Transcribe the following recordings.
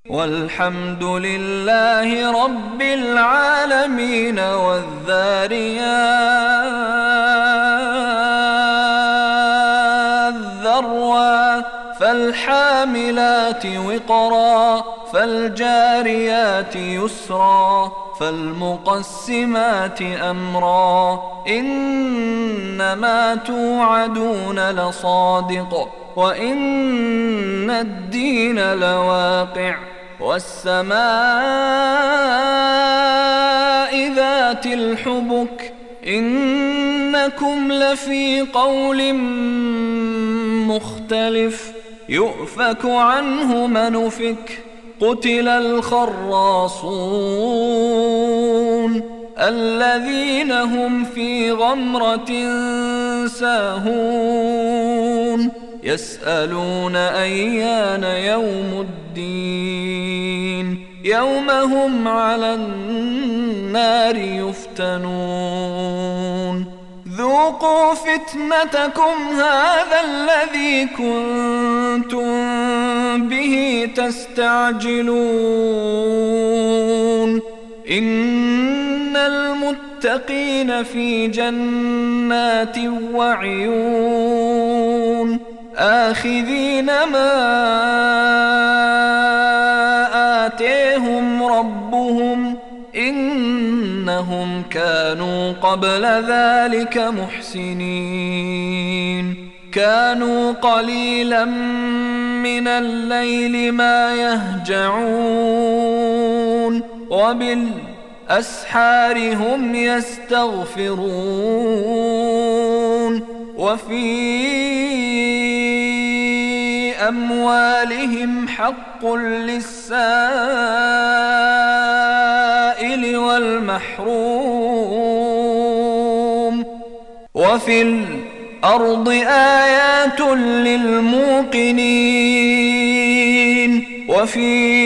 والحمد لله رب العالمين. والذاريات ذروا فالحاملات وقرا فالجاريات يسرا فالمقسمات أمرا إنما توعدون لصادق وإن الدين لواقع والسماء ذات الحبك إنكم لفي قول مختلف يؤفك عنه من أفك قتل الخراصون الذين هم في غمرة ساهون يسألون أيان يوم الدين يوم هم على النار يفتنون ذوقوا فتنتكم هذا الذي كنتم به تستعجلون إن المتقين في جنات وعيون آخذين ما آتيهم ربهم إنهم كانوا قبل ذلك محسنين كانوا قليلا من الليل ما يهجعون وبالأسحار هم يستغفرون وفي أموالهم حق للسائل والمحروم وفي الأرض آيات للموقنين وفي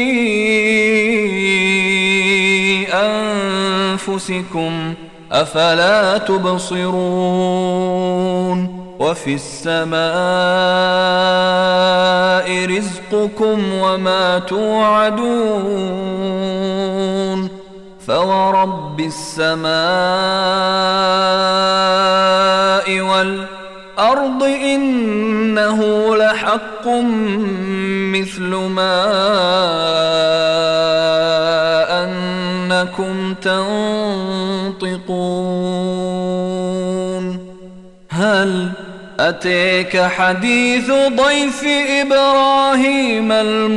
أنفسكم أفلا تبصرون وفي السماء رزقكم وما توعدون فورب السماء والأرض إنه لحق مثل ما أنكم تنطقون هل أتيك حديث ضيف إبراهيم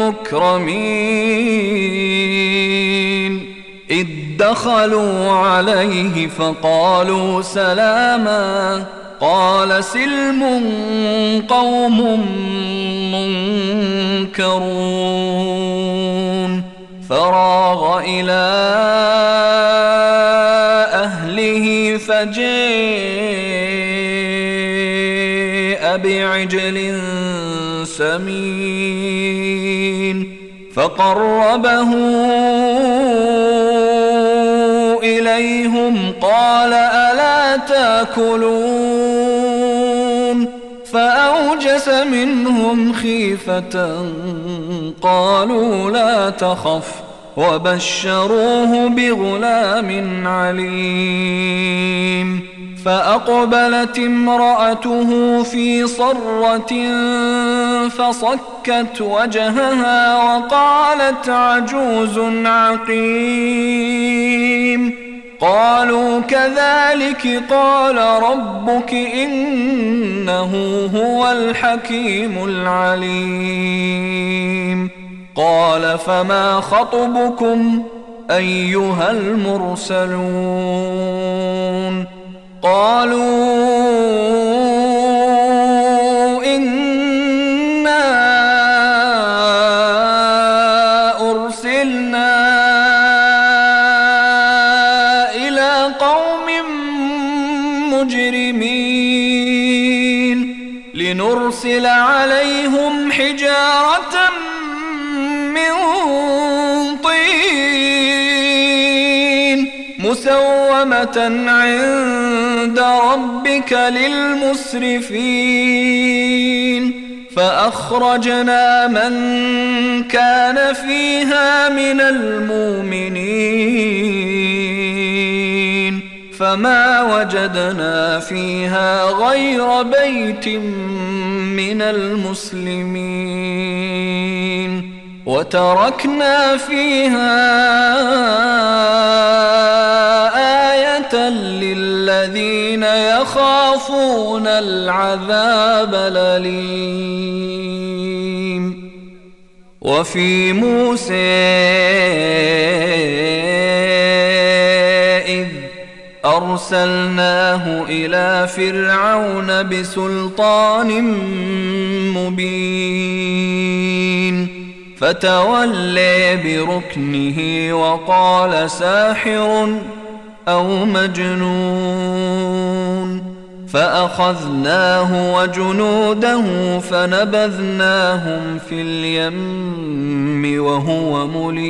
المكرمين إذ دخلوا عليه فقالوا سلاما قال سلم قوم منكرون فراغ إلى أهله فجاء بعجل سمين فقربه إليهم قال ألا تأكلون فأوجس منهم خيفة قالوا لا تخف وبشروه بغلام عليم فأقبلت امرأته في صرة فصكت وجهها وقالت عجوز عقيم قالوا كذلك قال ربك إنه هو الحكيم العليم قال فما خطبكم أيها المرسلون قالوا إنا أرسلنا إلى قوم مجرمين لنرسل عليهم حجارة من طين مسومة عند ربك للمسرفين فأخرجنا من كان فيها من المؤمنين فما وجدنا فيها غير بيت من المسلمين وتركنا فيها آية للذين يخافون العذاب الأليم. وفي موسى إذ أرسلناه إلى فرعون بسلطان مبين فتولى بركنه وقال ساحر أو مجنون فأخذناه وجنوده فنبذناهم في اليم وهو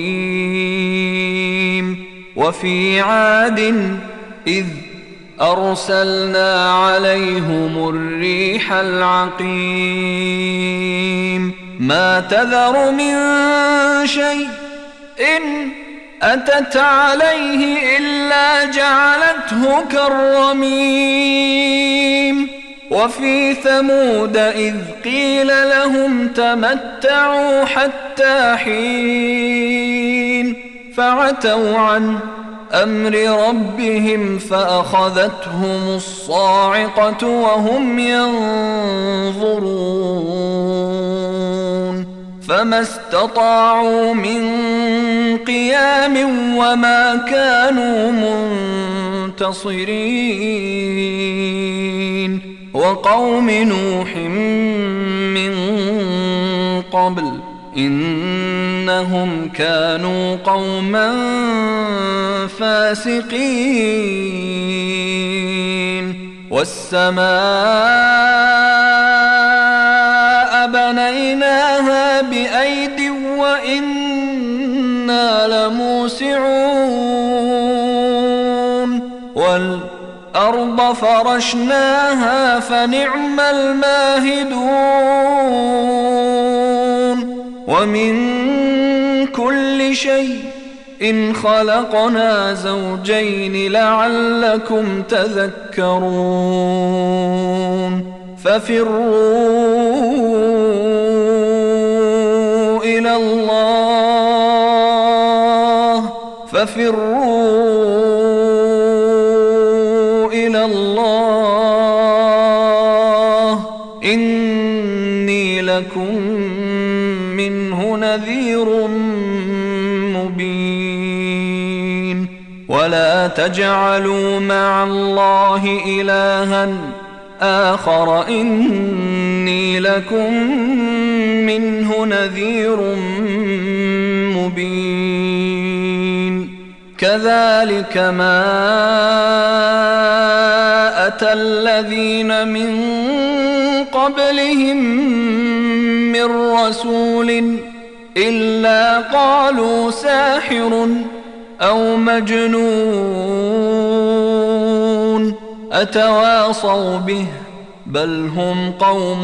مليم. وفي عاد إذ أرسلنا عليهم الريح العقيم ما تذر من شيء إن أتت عليه إلا جعلته كالرميم. وفي ثمود إذ قيل لهم تمتعوا حتى حين فعتوا عن أمر ربهم فأخذتهم الصاعقة وهم ينظرون فما استطاعوا من قيام وما كانوا منتصرين. وقوم نوح من قبل إنهم كانوا قوما فاسقين. والسماء بنيناها بأيد وإنا لموسعون والأرض فرشناها فنعم الماهدون. ومن كل شيء إن خلقنا زوجين لعلكم تذكرون. ففروا إلى الله إني لكم منه نذير مبين. ولا تجعلوا مع الله إلها آخر إني لكم منه نذير مبين. كذلك ما أتى الذين من قبلهم من رسول إلا قالوا ساحر أو مجنون أتواصوا به بل هم قوم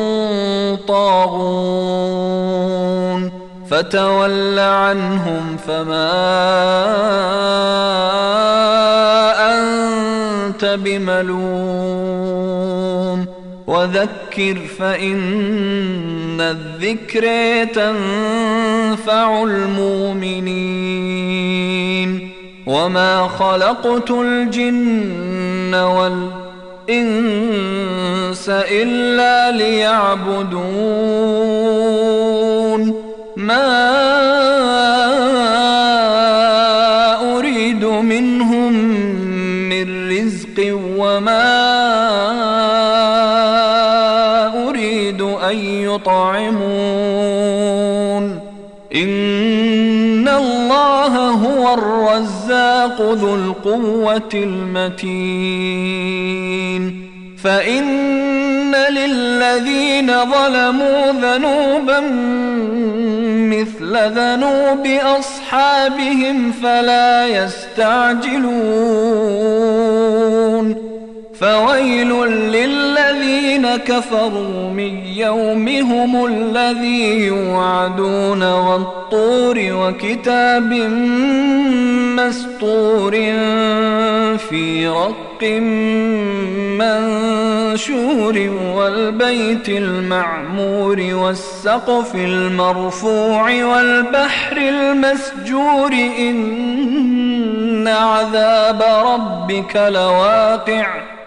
طاغون. فتول عنهم فما أنت بملوم وذكر فإن الذكر تنفع المؤمنين. وما خلقت الجن والإنس إلا ليعبدون ما أريد منهم من رزق وما أريد أن يطعمون إن الله هو الرزاق ذو القوة المتين. فإن للذين ظلموا ذنوبا مثل ذنوب أصحابهم فلا يستعجلون فويل للذين كفروا من يومهم الذي يوعدون والطور وكتاب مسطور في رق منشور والبيت المعمور والسقف المرفوع والبحر المسجور إن عذاب ربك لواقع